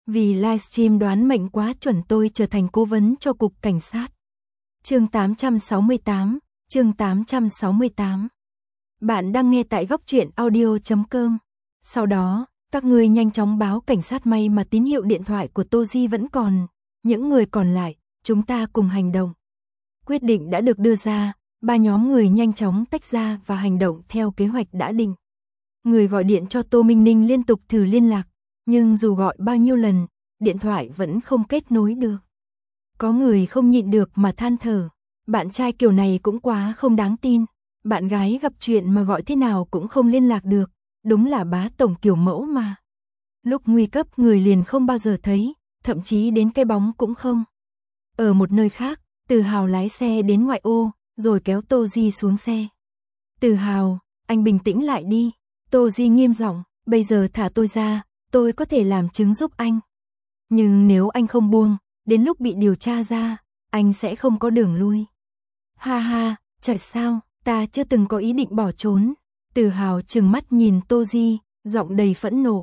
Vì livestream đoán mệnh quá chuẩn tôi trở thành cố vấn cho cục cảnh sát. Chương 868, chương 868. Bạn đang nghe tại góc truyện audio.com. Sau đó, các ngươi nhanh chóng báo cảnh sát, may mà tín hiệu điện thoại của Tô Di vẫn còn. Những người còn lại, chúng ta cùng hành động. Quyết định đã được đưa ra, ba nhóm người nhanh chóng tách ra và hành động theo kế hoạch đã định. Người gọi điện cho Tô Minh Ninh liên tục thử liên lạc, nhưng dù gọi bao nhiêu lần, điện thoại vẫn không kết nối được. Có người không nhịn được mà than thở, bạn trai kiểu này cũng quá không đáng tin, bạn gái gặp chuyện mà gọi thế nào cũng không liên lạc được, đúng là bá tổng kiểu mẫu mà. Lúc nguy cấp người liền không bao giờ thấy, thậm chí đến cái bóng cũng không. Ở một nơi khác, Từ Hào lái xe đến ngoại ô, rồi kéo Tô Di xuống xe. Từ Hào, anh bình tĩnh lại đi. Tô Di nghiêm giọng, bây giờ thả tôi ra, tôi có thể làm chứng giúp anh. Nhưng nếu anh không buông, đến lúc bị điều tra ra, anh sẽ không có đường lui. Ha ha, trời sao, ta chưa từng có ý định bỏ trốn. Từ Hào trừng mắt nhìn Tô Di, giọng đầy phẫn nộ.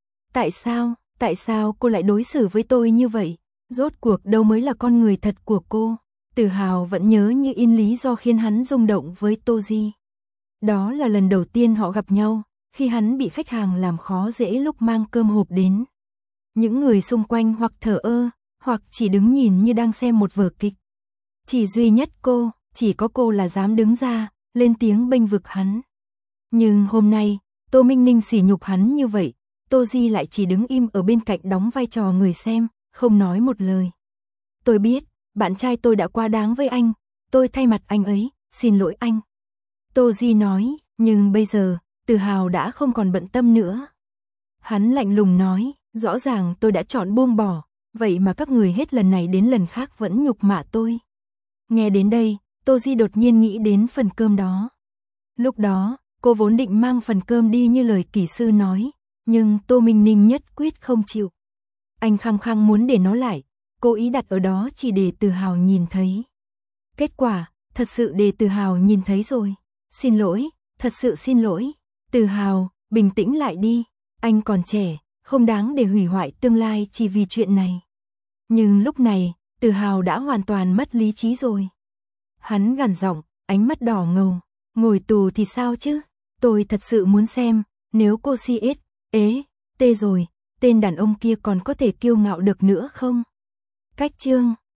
Tại sao cô lại đối xử với tôi như vậy? Rốt cuộc đâu mới là con người thật của cô? Từ Hào vẫn nhớ như in lý do khiến hắn rung động với Tô Di. Đó là lần đầu tiên họ gặp nhau, khi hắn bị khách hàng làm khó dễ lúc mang cơm hộp đến. Những người xung quanh hoặc thờ ơ, hoặc chỉ đứng nhìn như đang xem một vở kịch. Chỉ duy nhất cô, chỉ có cô là dám đứng ra, lên tiếng bênh vực hắn. Nhưng hôm nay, Tô Minh Ninh sỉ nhục hắn như vậy, Tô Di lại chỉ đứng im ở bên cạnh đóng vai trò người xem, không nói một lời. Tôi biết, bạn trai tôi đã quá đáng với anh, tôi thay mặt anh ấy, xin lỗi anh. Tô Di nói, nhưng bây giờ, Từ Hào đã không còn bận tâm nữa. Hắn lạnh lùng nói, rõ ràng tôi đã chọn buông bỏ, vậy mà các người hết lần này đến lần khác vẫn nhục mạ tôi. Nghe đến đây, Tô Di đột nhiên nghĩ đến phần cơm đó. Lúc đó, cô vốn định mang phần cơm đi như lời kỹ sư nói, nhưng Tô Minh Ninh nhất quyết không chịu. Anh khăng khăng muốn để nó lại, cố ý đặt ở đó chỉ để Từ Hào nhìn thấy. Kết quả, thật sự để Từ Hào nhìn thấy rồi. Xin lỗi, thật sự xin lỗi. Từ Hào, bình tĩnh lại đi, anh còn trẻ, không đáng để hủy hoại tương lai chỉ vì chuyện này. Nhưng lúc này, Từ Hào đã hoàn toàn mất lý trí rồi. Hắn gằn giọng, ánh mắt đỏ ngầu, ngồi tù thì sao chứ? Tôi thật sự muốn xem, nếu cô CS, tê rồi, tên đàn ông kia còn có thể kiêu ngạo được nữa không? Cách chương